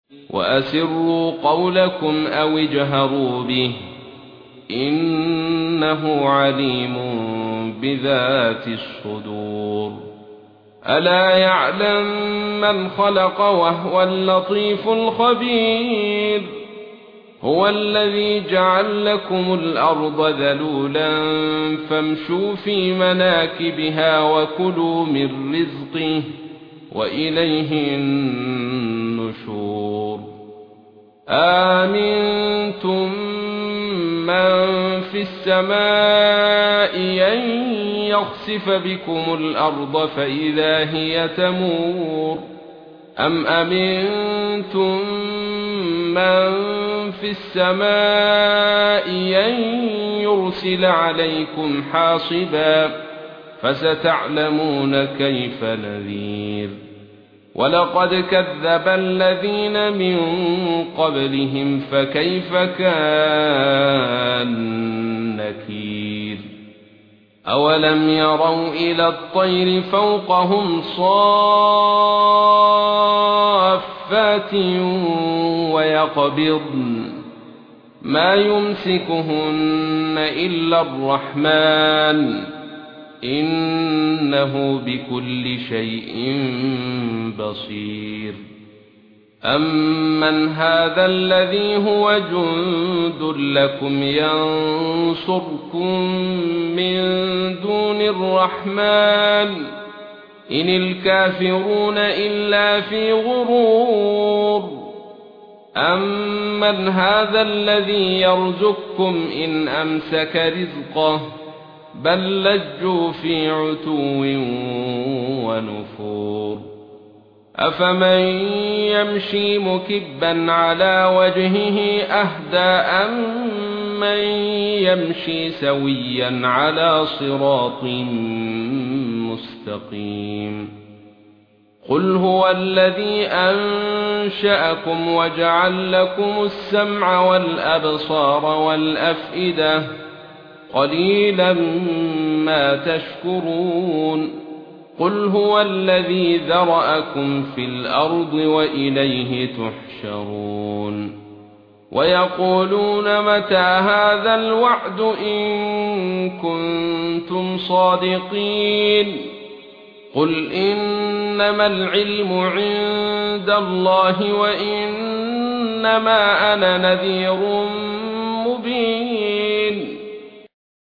وأسروا قولكم أو اجهروا به إنه عليم بذات الصدور ألا يعلم من خلق وهو اللطيف الخبير هو الذي جعل لكم الأرض ذلولا فامشوا في مناكبها وكلوا من رزقه وإليه النشور آمنتم من في السماء أن يخسف بكم الأرض فإذا هي تمور أم أمنتم من في السماء أن يرسل عليكم حاصبا فستعلمون كيف نذير ولقد كذب الذين من قبلهم فكيف كان نكير أولم يروا إلى الطير فوقهم صافات ويقبضن ما يمسكهن إلا الرحمن إنه بكل شيء بصير أمن هذا الذي هو جند لكم ينصركم من دون الرحمن إن الكافرون إلا في غرور أمن هذا الذي يرزقكم إن أمسك رزقه بل لجوا في عتو ونفور أفمن يمشي مكبا على وجهه أهدى أمن يمشي سويا على صراط مستقيم قل هو الذي أنشأكم وجعل لكم السمع والأبصار والأفئدة قليلا ما تشكرون قل هو الذي ذرأكم في الأرض وإليه تحشرون ويقولون متى هذا الوعد إن كنتم صادقين قل إنما العلم عند الله وإنما أنا نذير مبين